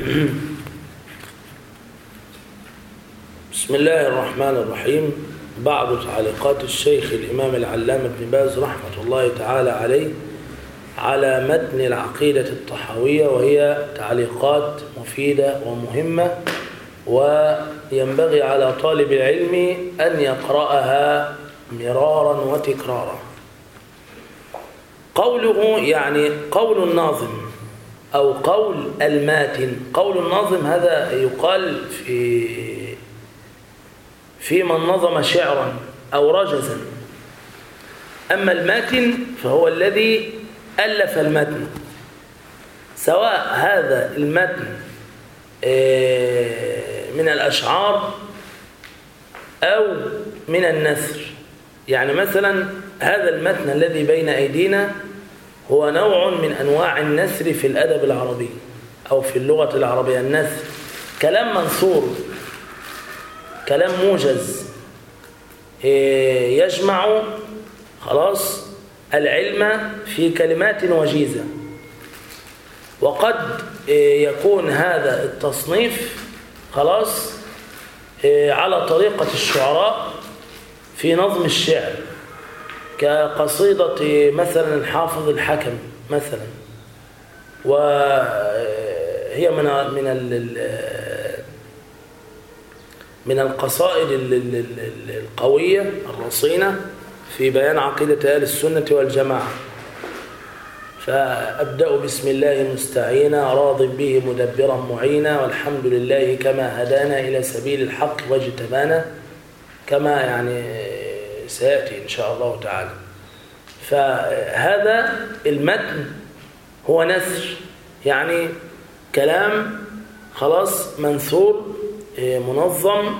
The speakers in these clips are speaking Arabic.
بسم الله الرحمن الرحيم. بعض تعليقات الشيخ الإمام العلامة ابن باز رحمة الله تعالى عليه على متن العقيدة الطحاوية، وهي تعليقات مفيدة ومهمة، وينبغي على طالب العلم أن يقرأها مرارا وتكرارا. قوله يعني قول الناظم أو قول الماتن. قول الناظم هذا يقال في من نظم شعرا أو رجزا، أما الماتن فهو الذي ألف المتن، سواء هذا المتن من الأشعار أو من النثر. يعني مثلا هذا المتن الذي بين أيدينا هو نوع من أنواع النثر في الأدب العربي أو في اللغة العربية. النثر كلام منثور، كلام موجز، يجمع خلاص العلم في كلمات وجيزة. وقد يكون هذا التصنيف خلاص على طريقة الشعراء في نظم الشعر، كقصيدة مثلا الحافظ الحكم مثلا، وهي من القصائد القوية الرصينة في بيان عقيدة أهل السنة والجماعة. فأبدأ بسم الله مستعينا راض به مدبرا معينا، والحمد لله كما هدانا إلى سبيل الحق واجتبانا، كما يعني سيأتي إن شاء الله تعالى. فهذا المتن هو نثر، يعني كلام خلاص منثور منظم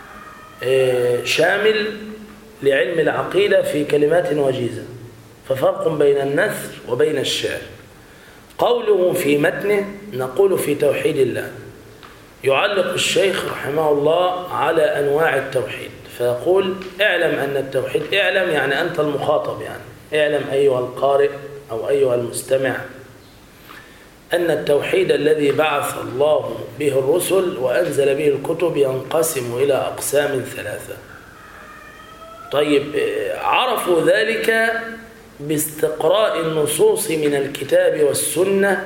شامل لعلم العقيدة في كلمات وجيزة. ففرق بين النثر وبين الشعر. قوله في متنه نقول في توحيد الله. يعلق الشيخ رحمه الله على أنواع التوحيد، فيقول اعلم أن التوحيد، اعلم يعني أنت المخاطب، يعني اعلم أيها القارئ أو أيها المستمع أن التوحيد الذي بعث الله به الرسل وأنزل به الكتب ينقسم إلى أقسام ثلاثة. طيب، عرفوا ذلك باستقراء النصوص من الكتاب والسنة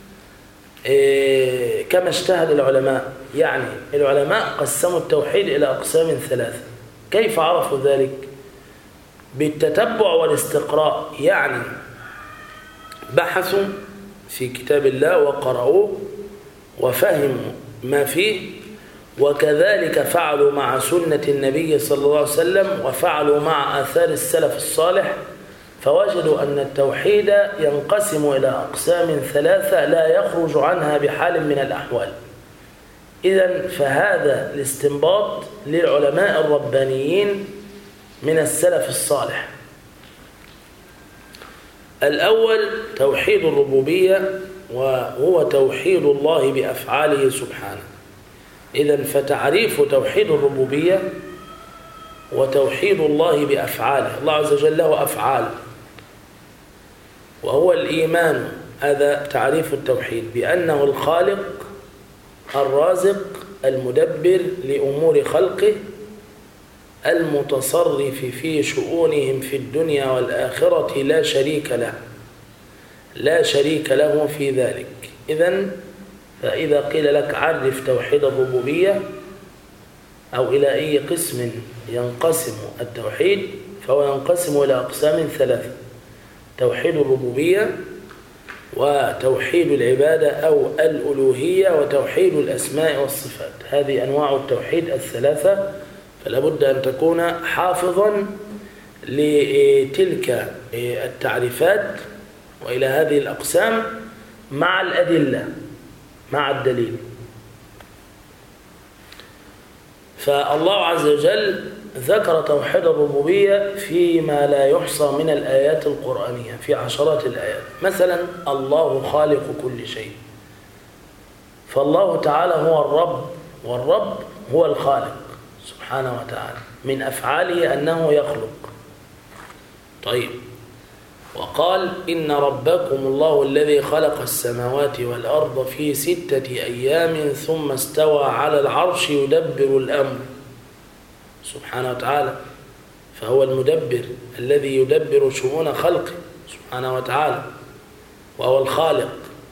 كما اجتهد العلماء. يعني العلماء قسموا التوحيد إلى أقسام ثلاثة. كيف عرفوا ذلك؟ بالتتبع والاستقراء، يعني بحثوا في كتاب الله وقرأوه وفهموا ما فيه، وكذلك فعلوا مع سنة النبي صلى الله عليه وسلم، وفعلوا مع آثار السلف الصالح، فوجدوا أن التوحيد ينقسم إلى أقسام ثلاثة لا يخرج عنها بحال من الأحوال. إذن فهذا الاستنباط للعلماء الربانيين من السلف الصالح. الأول توحيد الربوبية، وهو توحيد الله بأفعاله سبحانه. إذن فتعريف توحيد الربوبية وتوحيد الله بأفعاله. الله عز وجل له أفعال، وهو الإيمان، هذا تعريف التوحيد، بأنه الخالق الرازق المدبر لأمور خلقه المتصرف في شؤونهم في الدنيا والآخرة، لا شريك له، لا شريك له في ذلك. إذن فإذا قيل لك عرف توحيد الربوبية أو إلى أي قسم ينقسم التوحيد، فهو ينقسم إلى أقسام ثلاثة: توحيد الربوبية، وتوحيد العبادة أو الألوهية، وتوحيد الأسماء والصفات. هذه أنواع التوحيد الثلاثة، فلا بد أن تكون حافظا لتلك التعريفات وإلى هذه الأقسام مع الأدلة، مع الدليل. فالله عز وجل ذكر توحيد الربوبية فيما لا يحصى من الآيات القرآنية، في عشرات الآيات. مثلا الله خالق كل شيء، فالله تعالى هو الرب، والرب هو الخالق سبحانه وتعالى، من أفعاله أنه يخلق. طيب، وقال إن ربكم الله الذي خلق السماوات والأرض في 6 أيام ثم استوى على العرش يدبر الأمر سبحانه وتعالى، فهو المدبر الذي يدبر شؤون خلقه سبحانه وتعالى، وهو الخالق.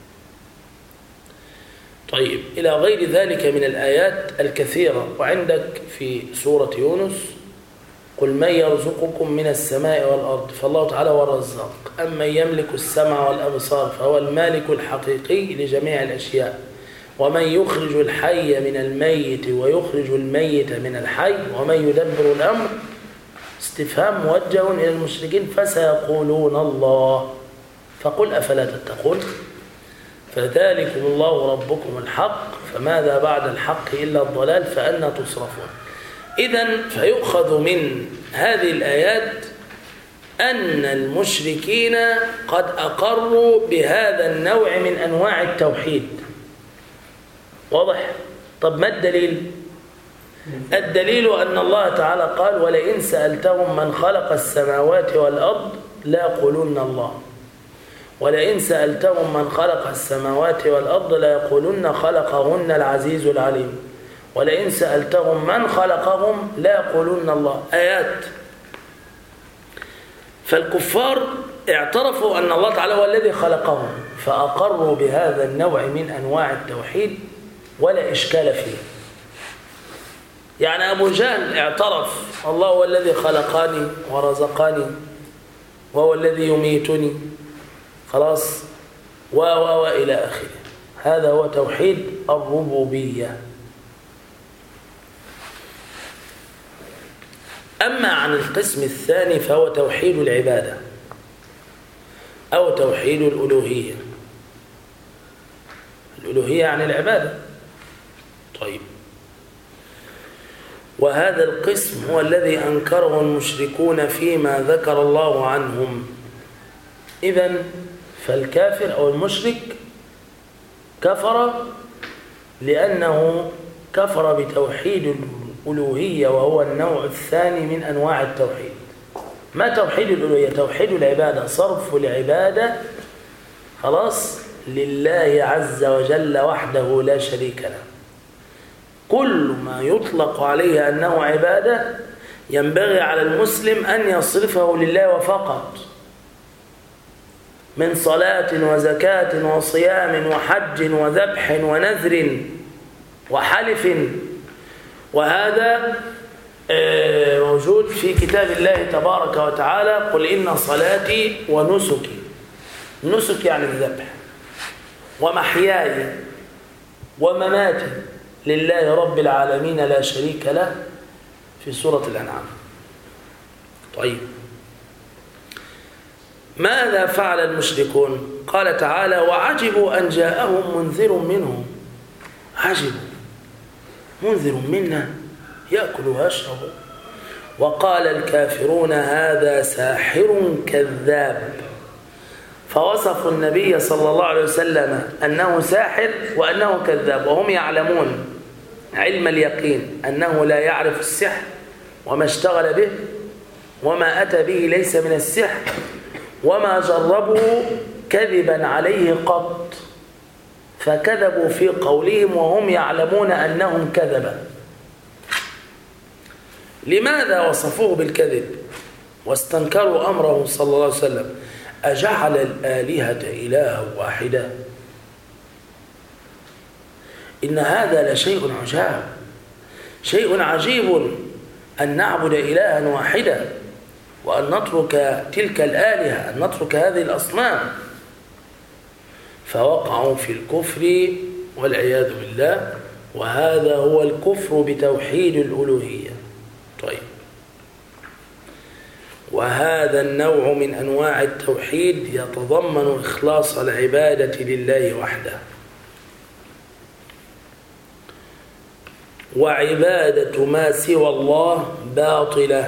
طيب، إلى غير ذلك من الآيات الكثيرة. وعندك في سورة يونس قل من يرزقكم من السماء والأرض، فالله تعالى هو الرزاق. أمن يملك السمع والأبصار فهو المالك الحقيقي لجميع الأشياء، ومن يخرج الحي من الميت ويخرج الميت من الحي ومن يدبر الأمر. استفهام موجه إلى المشركين فسيقولون الله، فقل أفلا تتقون. فذلكم الله ربكم الحق، فماذا بعد الحق إلا الضلال، فأنى تصرفون. إذن فيؤخذ من هذه الآيات أن المشركين قد أقروا بهذا النوع من أنواع التوحيد. واضح؟ طب ما الدليل؟ الدليل أن الله تعالى قال ولئن سألتهم من خلق السماوات والأرض ليقولن الله، ولئن سألتهم من خلق السماوات والأرض ليقولن خلقهن العزيز العليم، ولئن سألتهم من خلقهم ليقولن الله. آيات. فالكفار اعترفوا أن الله تعالى هو الذي خلقهم، فأقروا بهذا النوع من أنواع التوحيد ولا إشكال فيه. يعني أبو جهل اعترف الله هو الذي خلقني ورزقني وهو الذي يميتني، خلاص، وإلى آخره. هذا هو توحيد الربوبية. أما عن القسم الثاني فهو توحيد العبادة أو توحيد الألوهية. الألوهية عن العبادة. طيب، وهذا القسم هو الذي أنكره المشركون فيما ذكر الله عنهم. إذن فالكافر أو المشرك كفر لأنه كفر بتوحيد الألوهية، وهو النوع الثاني من أنواع التوحيد. ما توحيد الألوهية؟ توحيد العبادة، صرف العبادة خلاص لله عز وجل وحده لا شريك له. كل ما يطلق عليه أنه عبادة ينبغي على المسلم أن يصرفه لله وفقط، من صلاة وزكاة وصيام وحج وذبح ونذر وحلف. وهذا موجود في كتاب الله تبارك وتعالى: قل إن صلاتي ونسكي. نسك يعني الذبح، ومحياي ومماتي لله رب العالمين لا شريك له، في سورة الأنعام. طيب، ماذا فعل المشركون؟ قال تعالى: وعجبوا أن جاءهم منذر منهم. عجبوا، منذر منا يأكل ويشرب. وقال الكافرون هذا ساحر كذاب، فوصفوا النبي صلى الله عليه وسلم أنه ساحر وأنه كذاب، وهم يعلمون علم اليقين أنه لا يعرف السحر وما اشتغل به وما أتى به ليس من السحر، وما جربوا كذبا عليه قط، فكذبوا في قولهم وهم يعلمون أنهم كذبا. لماذا وصفوه بالكذب واستنكروا أمره صلى الله عليه وسلم؟ أجعل الآلهة إلها واحدا؟ إن هذا لشيء عجاب، شيء عجيب أن نعبد إلها واحدا وأن نترك تلك الآلهة، أن نترك هذه الأصنام. فوقعوا في الكفر والعياذ بالله، وهذا هو الكفر بتوحيد الألوهية. طيب، وهذا النوع من أنواع التوحيد يتضمن إخلاص العبادة لله وحده، وعبادة ما سوى الله باطلة.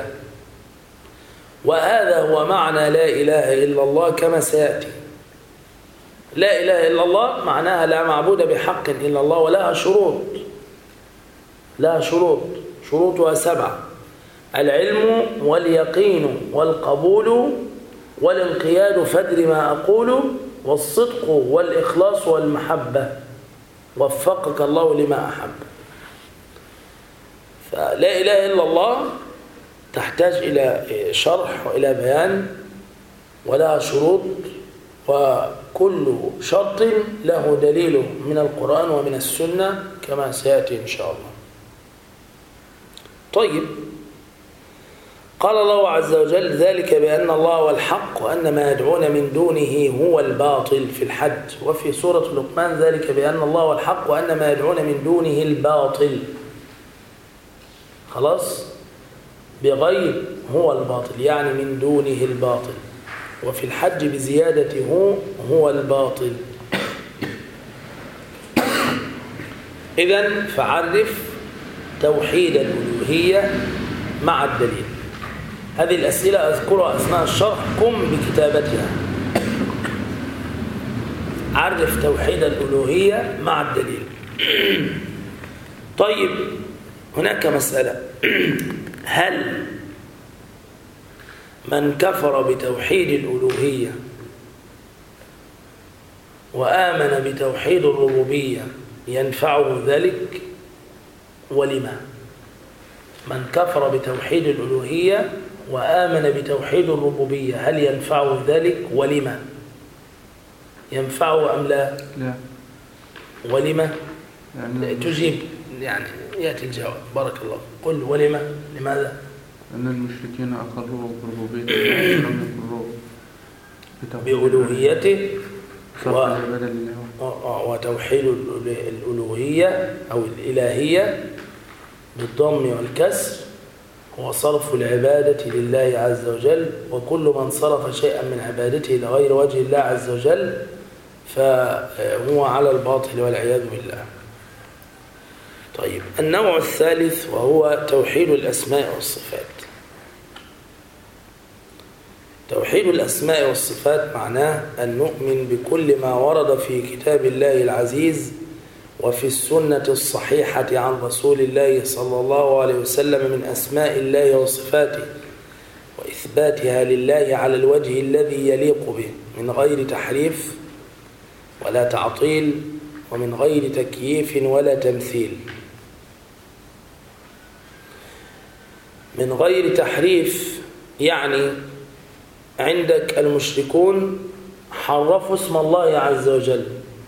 وهذا هو معنى لا إله إلا الله كما سيأتي. لا إله إلا الله معناها لا معبود بحق إلا الله، ولها شروط. لها شروط، شروطها 7: العلم واليقين والقبول والانقياد فادر ما أقول والصدق والإخلاص والمحبة وفقك الله لما أحب. فلا إله إلا الله تحتاج إلى شرح وإلى بيان ولها شروط، وكل شرط له دليل من القرآن ومن السنة كما سيأتي إن شاء الله. طيب، قال الله عز وجل: ذلك بأن الله هو الحق وأن ما يدعون من دونه هو الباطل في الحج. وفي سورة لقمان: ذلك بأن الله هو الحق وأن ما يدعون من دونه الباطل. خلاص، بغير هو الباطل يعني من دونه الباطل، وفي الحج بزيادة هو الباطل. إذن فعرف توحيد الألوهية مع الدليل. هذه الأسئلة أذكرها أثناء الشرح، قم بكتابتها. عرف توحيد الألوهية مع الدليل. طيب، هناك مسألة: هل من كفر بتوحيد الألوهية وآمن بتوحيد الربوبية ينفعه ذلك؟ ولما؟ من كفر بتوحيد الألوهية وآمن بتوحيد الربوبية هل ينفعه ذلك؟ ولما؟ ينفعه أم لا؟ لا. ولما؟ يعني تجيب، يعني يأتي الجواب. بارك الله. قل ولما؟ لماذا؟ أن المشركين أقروا بربوبيته ولم يقروا بألوهيته بدل وتوحيد الألوهية أو الإلهية بالضم والكسر هو صرف العبادة لله عز وجل، وكل من صرف شيئا من عبادته لغير وجه الله عز وجل فهو على الباطل والعياذ بالله. طيب، النوع الثالث وهو توحيد الأسماء والصفات. توحيد الأسماء والصفات معناه أن نؤمن بكل ما ورد في كتاب الله العزيز وفي السنة الصحيحة عن رسول الله صلى الله عليه وسلم من أسماء الله وصفاته، وإثباتها لله على الوجه الذي يليق به من غير تحريف ولا تعطيل ومن غير تكييف ولا تمثيل. من غير تحريف يعني عندك المشركون حرفوا اسم الله عز وجل،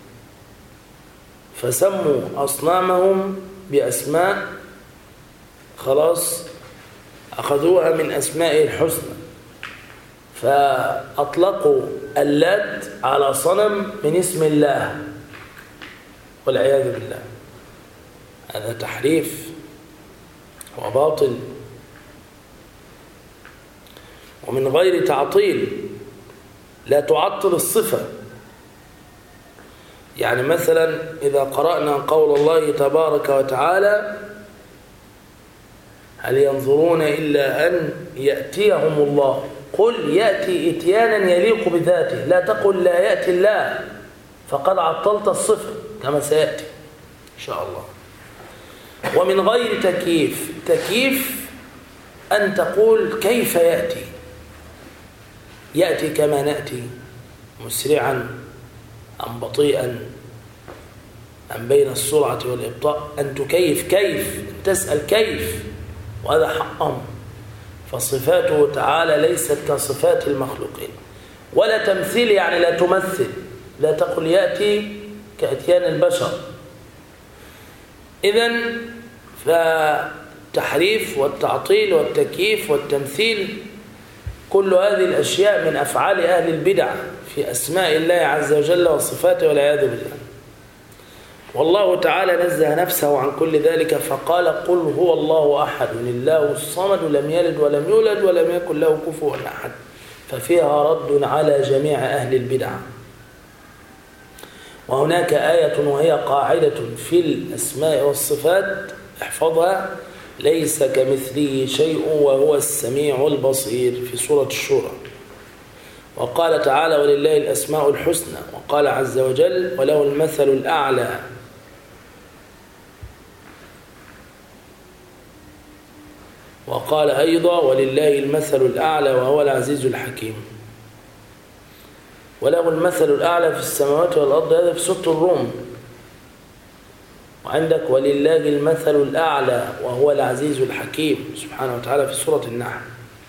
فسموا أصنامهم بأسماء خلاص أخذوها من أسمائه الحسنى، فأطلقوا اللات على صنم من اسم الله والعياذ بالله. هذا تحريف وباطل. ومن غير تعطيل، لا تعطل الصفة. يعني مثلا إذا قرأنا قول الله تبارك وتعالى: هل ينظرون إلا أن يأتيهم الله، قل يأتي إتيانا يليق بذاته، لا تقل لا يأتي الله فقد عطلت الصفة كما سيأتي إن شاء الله. ومن غير تكييف، تكييف أن تقول كيف يأتي، يأتي كما نأتي، مسرعا أم بطيئا أم بين السرعة والإبطاء، أن تكيف كيف، تسأل كيف، وهذا حقهم. فصفاته تعالى ليست كصفات المخلوقين. ولا تمثيل يعني لا تمثل، لا تقل يأتي كأتيان البشر. إذن فالتحريف والتعطيل والتكييف والتمثيل كل هذه الأشياء من أفعال أهل البدع في أسماء الله عز وجل وصفاته والعياذ بالله. والله تعالى نزه نفسه عن كل ذلك فقال: قل هو الله أحد الله الصمد لم يلد ولم يولد ولم يكن له كفوا أحد. ففيها رد على جميع أهل البدع. وهناك آية وهي قاعدة في الأسماء والصفات احفظها: ليس كمثله شيء وهو السميع البصير، في سورة الشورى. وقال تعالى: ولله الأسماء الحسنى. وقال عز وجل: وله المثل الأعلى. وقال أيضا: ولله المثل الأعلى وهو العزيز الحكيم. وله المثل الأعلى في السماوات والأرض، هذا في سورة الروم. وعندك ولله المثل الأعلى وهو العزيز الحكيم سبحانه وتعالى في سورة النحل.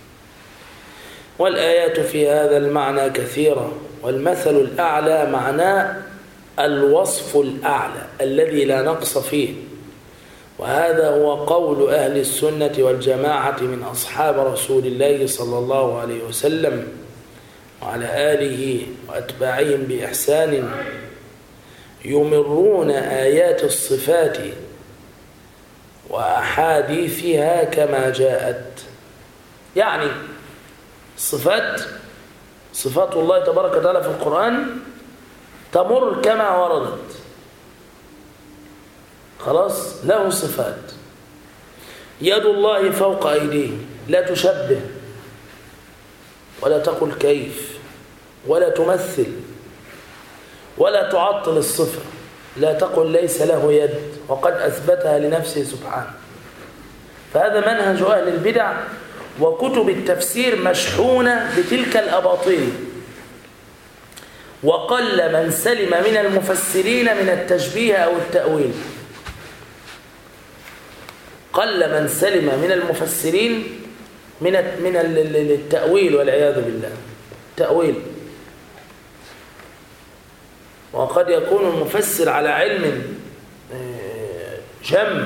والآيات في هذا المعنى كثيرة. والمثل الأعلى معناه الوصف الأعلى الذي لا نقص فيه، وهذا هو قول أهل السنة والجماعة من أصحاب رسول الله صلى الله عليه وسلم وعلى آله وأتباعهم بإحسان، يمرون آيات الصفات وأحاديثها كما جاءت. يعني صفات الله تبارك وتعالى في القرآن تمر كما وردت. خلاص، له صفات. يد الله فوق أيديهم، لا تشبه ولا تقل كيف ولا تمثل ولا تعطل الصفة، لا تقل ليس له يد وقد أثبتها لنفسه سبحانه. فهذا منهج أهل البدع، وكتب التفسير مشحونة بتلك الأباطيل. وقل من سلم من المفسرين من التشبيه أو التأويل. قل من سلم من المفسرين من التأويل والعياذ بالله. تأويل. وقد يكون المفسر على علم جم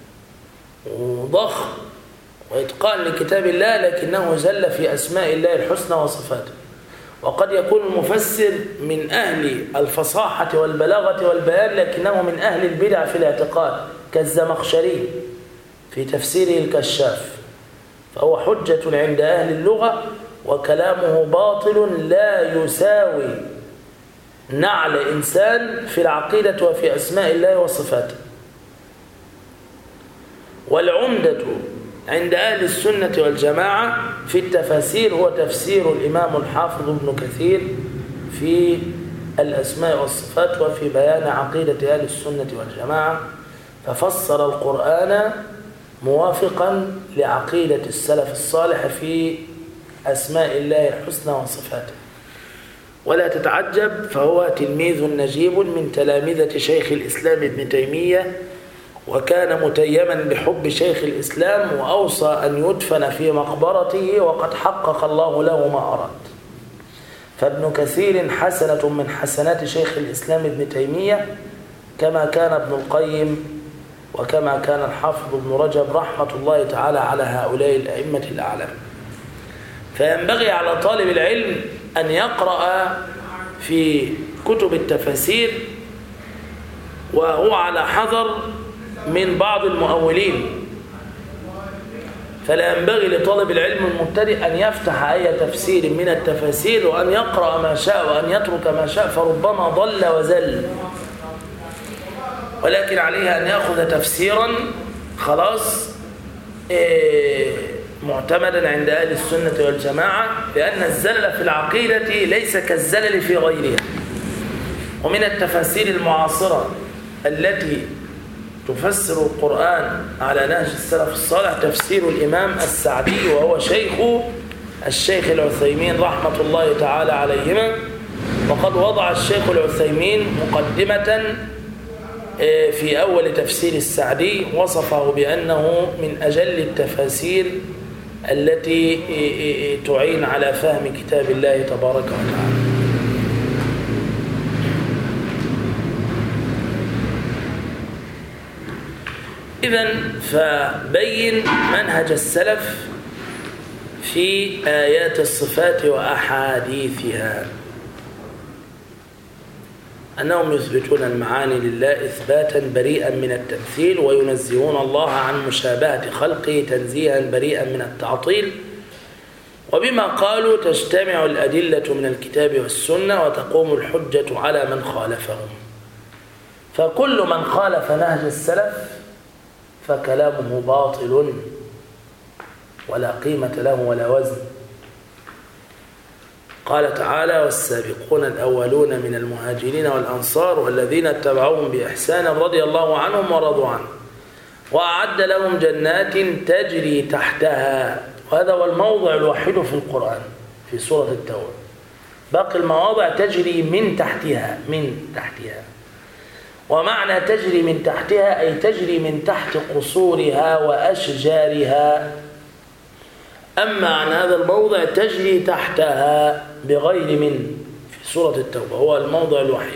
وضخم وإتقان لكتاب الله، لكنه زل في أسماء الله الحسنى وصفاته. وقد يكون المفسر من أهل الفصاحة والبلاغة والبيان، لكنه من أهل البدع في الاعتقاد كالزمخشري في تفسيره الكشاف، فهو حجة عند أهل اللغة وكلامه باطل لا يساوي نعل إنسان في العقيدة وفي أسماء الله وصفاته. والعمدة عند أهل السنة والجماعة في التفاسير هو تفسير الإمام الحافظ ابن كثير في الأسماء والصفات وفي بيان عقيدة أهل السنة والجماعة، ففسر القرآن موافقا لعقيدة السلف الصالح في أسماء الله الحسنى وصفاته. ولا تتعجب، فهو تلميذ نجيب من تلامذة شيخ الإسلام ابن تيمية، وكان متيما بحب شيخ الإسلام، وأوصى أن يدفن في مقبرته وقد حقق الله له ما أراد. فابن كثير حسنة من حسنات شيخ الإسلام ابن تيمية، كما كان ابن القيم وكما كان الحافظ ابن رجب رحمة الله تعالى على هؤلاء الأئمة الأعلام. فينبغي على طالب العلم أن يقرأ في كتب التفاسير وهو على حذر من بعض المؤولين. فلا ينبغي لطالب العلم المبتدئ أن يفتح أي تفسير من التفاسير وأن يقرأ ما شاء وأن يترك ما شاء، فربما ضل وزل. ولكن عليه أن يأخذ تفسيرا خلاص معتمدا عند أهل السنة والجماعة، لأن الزلل في العقيدة ليس كالزلل في غيرها. ومن التفاسير المعاصرة التي تفسر القرآن على نهج السلف الصالح تفسير الإمام السعدي، وهو الشيخ العثيمين رحمة الله تعالى عليهما. وقد وضع الشيخ العثيمين مقدمة في أول تفسير السعدي، وصفه بأنه من أجل التفاسير التي تعين على فهم كتاب الله تبارك وتعالى. إذن فبين منهج السلف في آيات الصفات وأحاديثها، أنهم يثبتون المعاني لله إثباتا بريئا من التمثيل، وينزهون الله عن مشابهة خلقه تنزيها بريئا من التعطيل. وبما قالوا تجتمع الأدلة من الكتاب والسنة وتقوم الحجة على من خالفهم. فكل من خالف نهج السلف فكلامه باطل ولا قيمة له ولا وزن. قال تعالى: والسابقون الأولون من المهاجرين والأنصار والذين اتبعوهم بإحسان رضي الله عنهم ورضوا عنه وأعد لهم جنات تجري تحتها. وهذا هو الموضع الوحيد في القرآن في سورة التوبة باقي المواضع تجري من تحتها. ومعنى تجري من تحتها أي تجري من تحت قصورها وأشجارها. أما عن هذا الموضع تجري تحتها بغير من في سورة التوبة، هو الموضع الوحيد.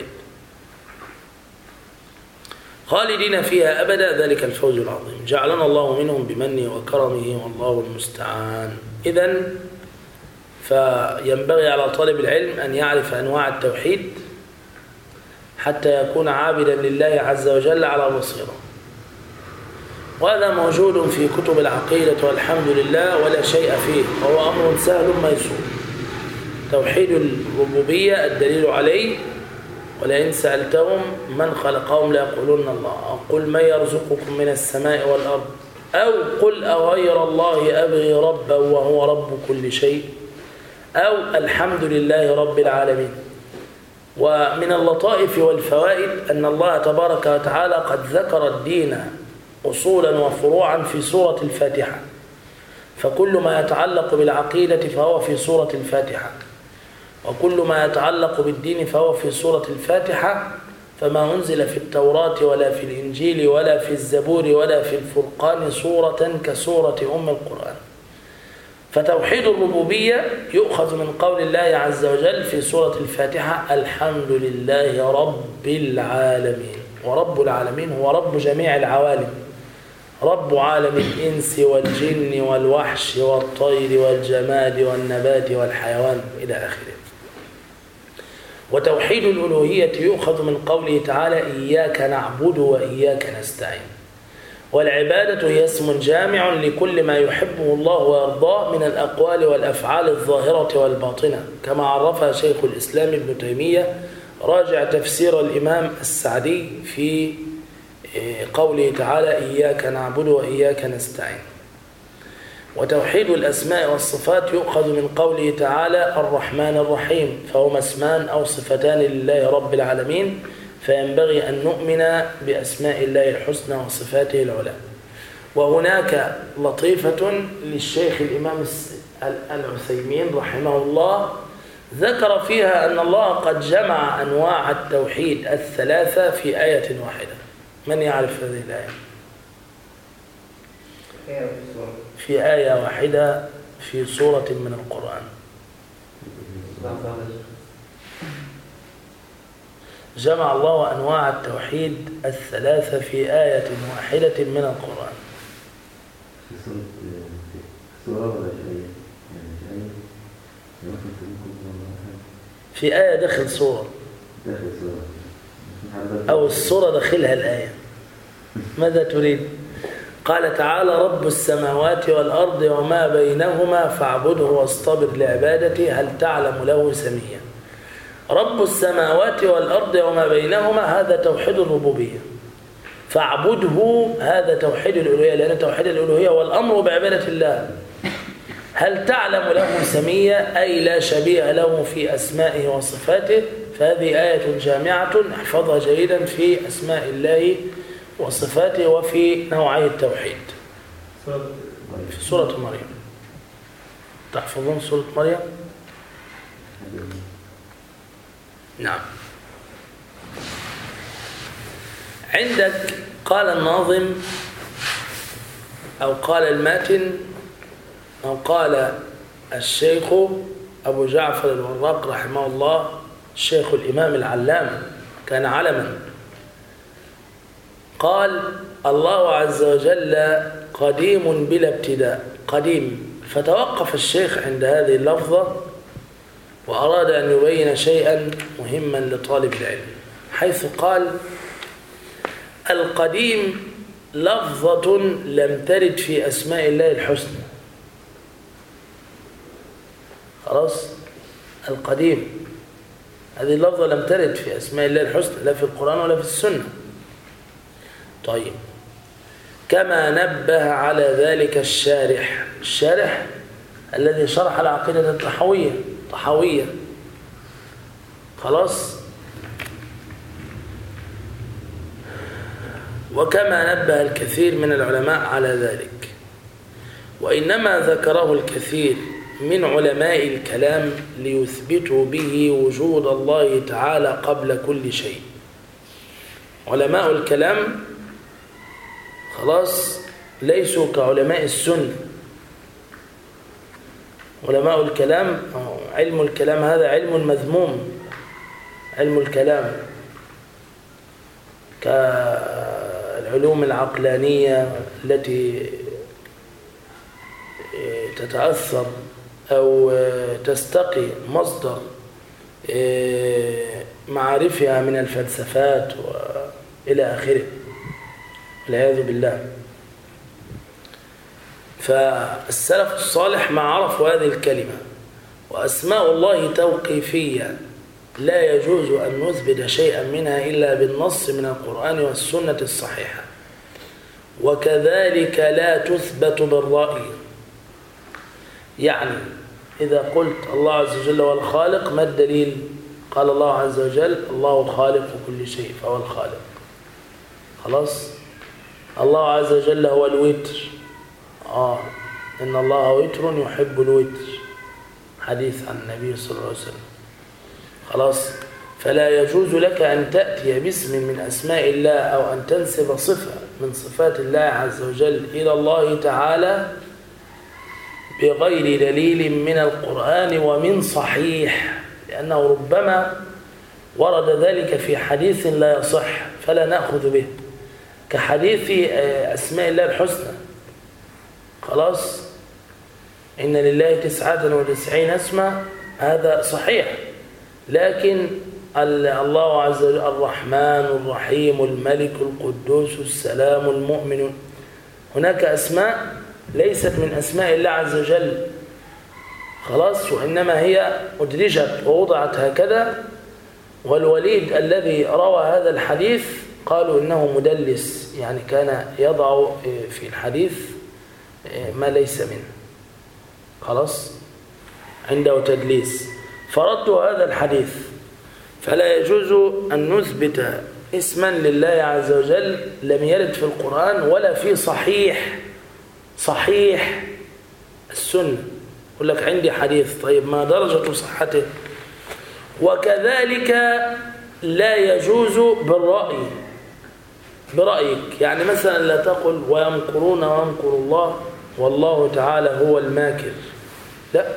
خالدين فيها أبدا، ذلك الفوز العظيم، جعلنا الله منهم بمنه وكرمه والله المستعان. إذن فينبغي على طالب العلم أن يعرف أنواع التوحيد حتى يكون عابدا لله عز وجل على بصيرة، وهذا موجود في كتب العقيدة والحمد لله ولا شيء فيه، وهو أمر سهل ميسور. توحيد الربوبية الدليل عليه ولئن سألتهم من خلقهم ليقولون الله، أو قل من يرزقكم من السماء والأرض، أو قل أغير الله أبغي ربا وهو رب كل شيء، أو الحمد لله رب العالمين. ومن اللطائف والفوائد أن الله تبارك وتعالى قد ذكر الدين أصولا وفروعا في سورة الفاتحة، فكل ما يتعلق بالعقيدة فهو في سورة الفاتحة، وكل ما يتعلق بالدين فهو في سورة الفاتحة. فما أنزل في التوراة ولا في الإنجيل ولا في الزبور ولا في الفرقان سورة كسورة أم القرآن. فتوحيد الربوبية يؤخذ من قول الله عز وجل في سورة الفاتحة الحمد لله رب العالمين. ورب العالمين هو رب جميع العوالم، رب عالم الإنس والجن والوحش والطير والجماد والنبات والحيوان إلى آخره. وتوحيد الألوهية يؤخذ من قوله تعالى إياك نعبد وإياك نستعين. والعبادة هي اسم جامع لكل ما يحبه الله ويرضاه من الأقوال والأفعال الظاهرة والباطنة، كما عرفها شيخ الإسلام ابن تيمية، راجع تفسير الإمام السعدي في قوله تعالى إياك نعبد وإياك نستعين. وتوحيد الأسماء والصفات يؤخذ من قوله تعالى الرحمن الرحيم، فهما اسمان أو صفتان لله رب العالمين، فينبغي أن نؤمن بأسماء الله الحسنى وصفاته العلى. وهناك لطيفة للشيخ الإمام العثيمين رحمه الله ذكر فيها أن الله قد جمع أنواع التوحيد الثلاثة في آية واحدة. من يعرف هذه الآية؟ في آية واحدة في سورة من القرآن. جمع الله أنواع التوحيد الثلاثة في آية واحدة من القرآن. في آية داخل سورة أو السورة داخلها الآية. ماذا تريد؟ قال تعالى رب السماوات والأرض وما بينهما فاعبده واصطبر لعبادته هل تعلم له سميا. رب السماوات والأرض وما بينهما هذا توحيد الربوبية، فاعبده هذا توحيد الألوهية، لأن توحيد الألوهية والأمر بعبادة الله. هل تعلم له سميا أي لا شبيه له في أسمائه وصفاته، فهذه آية جامعة احفظها جيدا في أسماء الله وصفاته وفي نوعي التوحيد. في سورة مريم. تحفظون سورة مريم؟ نعم. عندك قال الناظم أو قال الماتن أو قال الشيخ أبو جعفر الوراق رحمه الله، الشيخ الإمام العلامة كان علما، قال الله عز وجل قديم بلا ابتداء. قديم. فتوقف الشيخ عند هذه اللفظة وأراد أن يبين شيئا مهما لطالب العلم، حيث قال القديم لفظة لم ترد في أسماء الله الحسنى. خلاص، القديم هذه اللفظة لم ترد في أسماء الله الحسنى لا في القرآن ولا في السنة. طيب، كما نبه على ذلك الشارح الذي شرح العقيدة الطحاوية. خلاص، وكما نبه الكثير من العلماء على ذلك، وإنما ذكره الكثير من علماء الكلام ليثبتوا به وجود الله تعالى قبل كل شيء. علماء الكلام خلاص ليسوا كعلماء السنة. علماء الكلام، علم الكلام هذا علم مذموم، علم الكلام كالعلوم العقلانية التي تتأثر أو تستقي مصدر معارفها من الفلسفات وإلى آخره والعياذ بالله. فالسلف الصالح ما عرفوا هذه الكلمة. وأسماء الله توقيفية، لا يجوز أن نثبت شيئا منها إلا بالنص من القرآن والسنة الصحيحة، وكذلك لا تثبت بالرأي. يعني إذا قلت الله عز وجل هو الخالق، ما الدليل؟ قال الله عز وجل الله خالق كل شيء فهو الخالق. خلاص. الله عز وجل هو الوتر، إن الله وتر يحب الوتر، حديث عن النبي صلى الله عليه وسلم. خلاص. فلا يجوز لك أن تأتي باسم من أسماء الله أو أن تنسب صفة من صفات الله عز وجل إلى الله تعالى بغير دليل من القرآن ومن صحيح، لأنه ربما ورد ذلك في حديث لا يصح فلا نأخذ به، كحديث أسماء الله الحسنى. خلاص. إن لله 99 اسما، هذا صحيح، لكن الله عز وجل الرحمن الرحيم الملك القدوس السلام المؤمن، هناك أسماء ليست من أسماء الله عز وجل. خلاص. وإنما هي أدرجت ووضعت هكذا. والوليد الذي روى هذا الحديث قالوا إنه مدلس، يعني كان يضع في الحديث ما ليس منه. خلاص. عنده تدليس، فردوا هذا الحديث. فلا يجوز أن نثبت اسما لله عز وجل لم يرد في القرآن ولا في صحيح السنة. يقول لك عندي حديث، طيب ما درجة صحته؟ وكذلك لا يجوز برأيك. يعني مثلا لا تقل ويمكرون ويمكر الله والله تعالى هو الماكر، لا.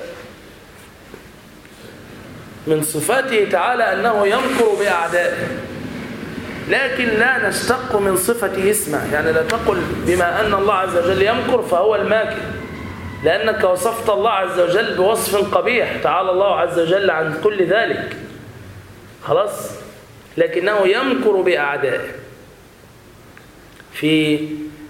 من صفاته تعالى أنه يمكر بأعدائه، لكن لا نشتق من صفته اسمه. يعني لا تقل بما أن الله عز وجل يمكر فهو الماكر، لأنك وصفت الله عز وجل بوصف قبيح، تعالى الله عز وجل عن كل ذلك. خلاص. لكنه يمكر بأعدائه في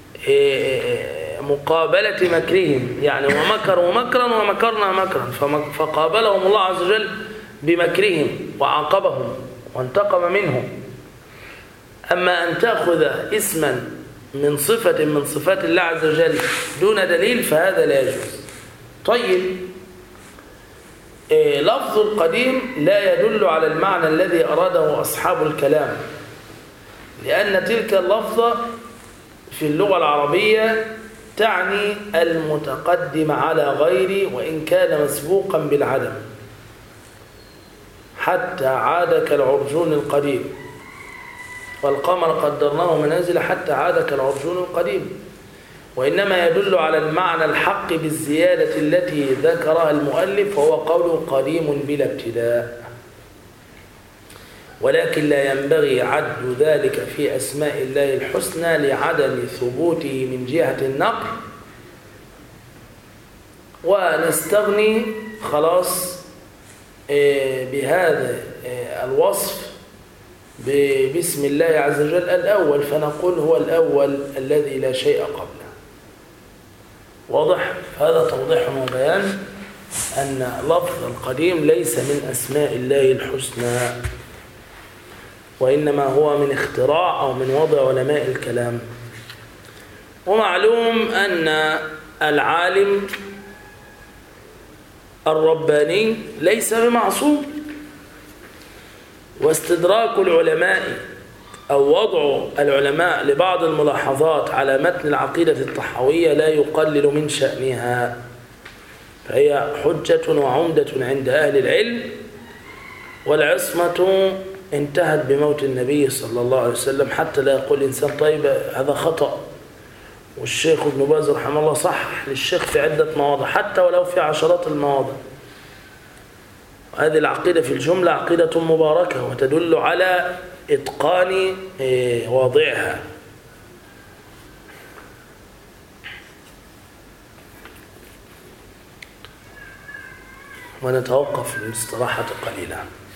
مقابلة مكرهم، يعني ومكروا مكرا ومكرنا مكرا، فقابلهم الله عز وجل بمكرهم وعاقبهم وانتقم منهم. أما أن تأخذ اسما من صفة من صفات الله عز وجل دون دليل فهذا لا يجوز. طيب، لفظ القديم لا يدل على المعنى الذي أراده أصحاب الكلام، لأن تلك اللفظة في اللغة العربية تعني المتقدم على غيره وإن كان مسبوقا بالعدم، حتى عاد كالعرجون القديم، والقمر قدرناه منازل حتى عاد كالعرجون القديم. وإنما يدل على المعنى الحق بالزيادة التي ذكرها المؤلف، وهو قوله قديم بلا ابتداء. ولكن لا ينبغي عد ذلك في أسماء الله الحسنى لعدم ثبوته من جهة النقل، ونستغني خلاص بهذا الوصف باسم الله عز وجل الأول، فنقول هو الأول الذي لا شيء قبله. واضح؟ هذا توضيح وبيان أن لفظ القديم ليس من أسماء الله الحسنى، وإنما هو من اختراع أو من وضع علماء الكلام. ومعلوم أن العالم الرباني ليس بمعصوم، واستدراك العلماء أو وضع العلماء لبعض الملاحظات على متن العقيدة الطحاوية لا يقلل من شأنها. فهي حجة وعمدة عند أهل العلم. والعصمة انتهت بموت النبي صلى الله عليه وسلم، حتى لا يقول إنسان طيب هذا خطأ. والشيخ ابن باز رحمه الله صح للشيخ في عدة مواضع حتى ولو في عشرات المواضع. هذه العقيدة في الجملة عقيدة مباركة وتدل على إتقان واضعها. ونتوقف للاستراحة قليلا.